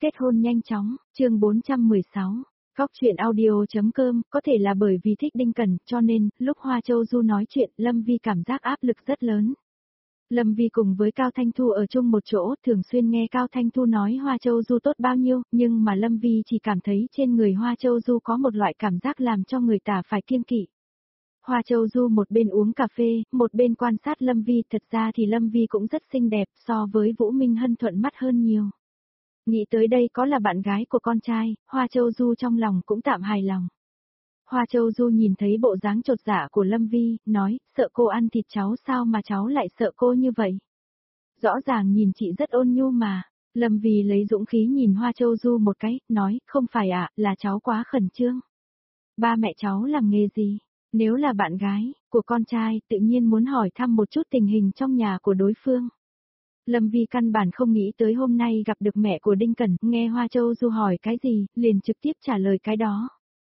kết hôn nhanh chóng, chương 416. Góc chuyện audio.com, có thể là bởi vì thích Đinh Cẩn, cho nên, lúc Hoa Châu Du nói chuyện, Lâm Vi cảm giác áp lực rất lớn. Lâm Vi cùng với Cao Thanh Thu ở chung một chỗ, thường xuyên nghe Cao Thanh Thu nói Hoa Châu Du tốt bao nhiêu, nhưng mà Lâm Vi chỉ cảm thấy trên người Hoa Châu Du có một loại cảm giác làm cho người ta phải kiêng kỵ. Hoa Châu Du một bên uống cà phê, một bên quan sát Lâm Vi, thật ra thì Lâm Vi cũng rất xinh đẹp, so với Vũ Minh Hân thuận mắt hơn nhiều. Nghĩ tới đây có là bạn gái của con trai, Hoa Châu Du trong lòng cũng tạm hài lòng. Hoa Châu Du nhìn thấy bộ dáng chột dạ của Lâm Vi, nói, sợ cô ăn thịt cháu sao mà cháu lại sợ cô như vậy. Rõ ràng nhìn chị rất ôn nhu mà. Lâm Vi lấy dũng khí nhìn Hoa Châu Du một cái, nói, không phải ạ, là cháu quá khẩn trương. Ba mẹ cháu làm nghề gì? Nếu là bạn gái của con trai, tự nhiên muốn hỏi thăm một chút tình hình trong nhà của đối phương. Lâm Vi căn bản không nghĩ tới hôm nay gặp được mẹ của Đinh Cẩn, nghe Hoa Châu Du hỏi cái gì, liền trực tiếp trả lời cái đó.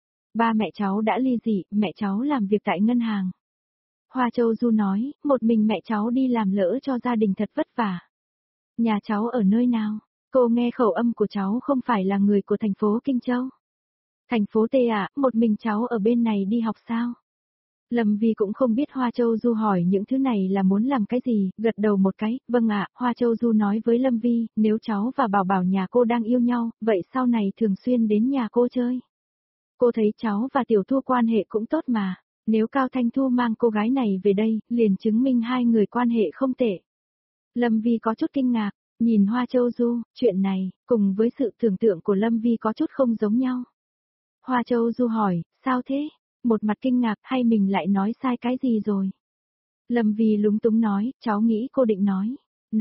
Ba mẹ cháu đã ly dị, mẹ cháu làm việc tại ngân hàng. Hoa Châu Du nói, một mình mẹ cháu đi làm lỡ cho gia đình thật vất vả. Nhà cháu ở nơi nào? Cô nghe khẩu âm của cháu không phải là người của thành phố Kinh Châu. Thành phố Tê ạ, một mình cháu ở bên này đi học sao? Lâm Vi cũng không biết Hoa Châu Du hỏi những thứ này là muốn làm cái gì, gật đầu một cái, vâng ạ, Hoa Châu Du nói với Lâm Vi, nếu cháu và Bảo Bảo nhà cô đang yêu nhau, vậy sau này thường xuyên đến nhà cô chơi. Cô thấy cháu và Tiểu Thu quan hệ cũng tốt mà, nếu Cao Thanh Thu mang cô gái này về đây, liền chứng minh hai người quan hệ không tệ. Lâm Vi có chút kinh ngạc, nhìn Hoa Châu Du, chuyện này, cùng với sự tưởng tượng của Lâm Vi có chút không giống nhau. Hoa Châu Du hỏi, sao thế? Một mặt kinh ngạc hay mình lại nói sai cái gì rồi? Lâm Vi lúng túng nói, cháu nghĩ cô định nói.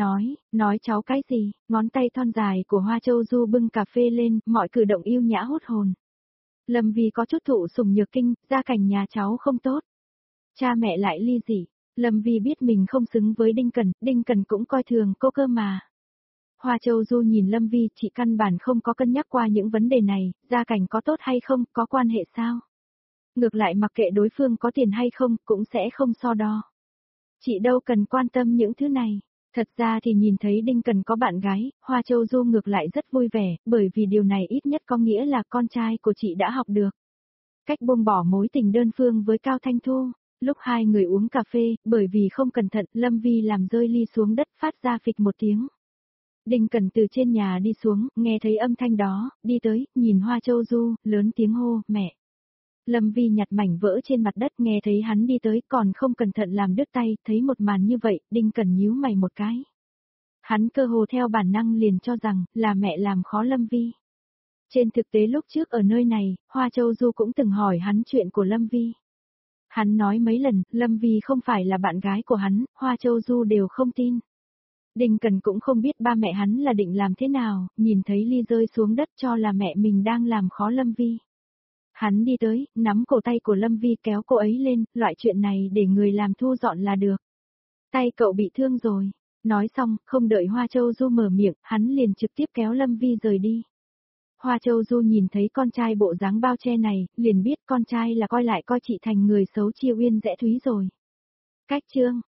Nói cháu cái gì? Ngón tay thon dài của Hoa Châu Du bưng cà phê lên, mọi cử động yêu nhã hút hồn. Lâm Vi có chút thụ sủng nhược kinh, gia cảnh nhà cháu không tốt. Cha mẹ lại ly dị. Lâm Vi biết mình không xứng với Đinh Cẩn cũng coi thường cô cơ mà. Hoa Châu Du nhìn Lâm Vi, chị căn bản không có cân nhắc qua những vấn đề này, gia cảnh có tốt hay không, có quan hệ sao? Ngược lại mặc kệ đối phương có tiền hay không, cũng sẽ không so đo. Chị đâu cần quan tâm những thứ này. Thật ra thì nhìn thấy Đinh Cẩn có bạn gái, Hoa Châu Du ngược lại rất vui vẻ, bởi vì điều này ít nhất có nghĩa là con trai của chị đã học được cách buông bỏ mối tình đơn phương với Cao Thanh Thu. Lúc hai người uống cà phê, bởi vì không cẩn thận, Lâm Vi làm rơi ly xuống đất phát ra phịch một tiếng. Đinh Cẩn từ trên nhà đi xuống, nghe thấy âm thanh đó, đi tới, nhìn Hoa Châu Du, lớn tiếng hô, mẹ. Lâm Vi nhặt mảnh vỡ trên mặt đất, nghe thấy hắn đi tới, còn không cẩn thận làm đứt tay, thấy một màn như vậy, Đinh Cẩn nhíu mày một cái. Hắn cơ hồ theo bản năng liền cho rằng, là mẹ làm khó Lâm Vi. Trên thực tế lúc trước ở nơi này, Hoa Châu Du cũng từng hỏi hắn chuyện của Lâm Vi. Hắn nói mấy lần, Lâm Vi không phải là bạn gái của hắn, Hoa Châu Du đều không tin. Đinh Cẩn cũng không biết ba mẹ hắn là định làm thế nào, nhìn thấy ly rơi xuống đất cho là mẹ mình đang làm khó Lâm Vi. Hắn đi tới, nắm cổ tay của Lâm Vi kéo cô ấy lên, loại chuyện này để người làm thu dọn là được. Tay cậu bị thương rồi. Nói xong, không đợi Hoa Châu Du mở miệng, hắn liền trực tiếp kéo Lâm Vi rời đi. Hoa Châu Du nhìn thấy con trai bộ dáng bao che này, liền biết con trai là coi lại coi chị thành người xấu chiêu uyên rẽ thúy rồi. Cách chương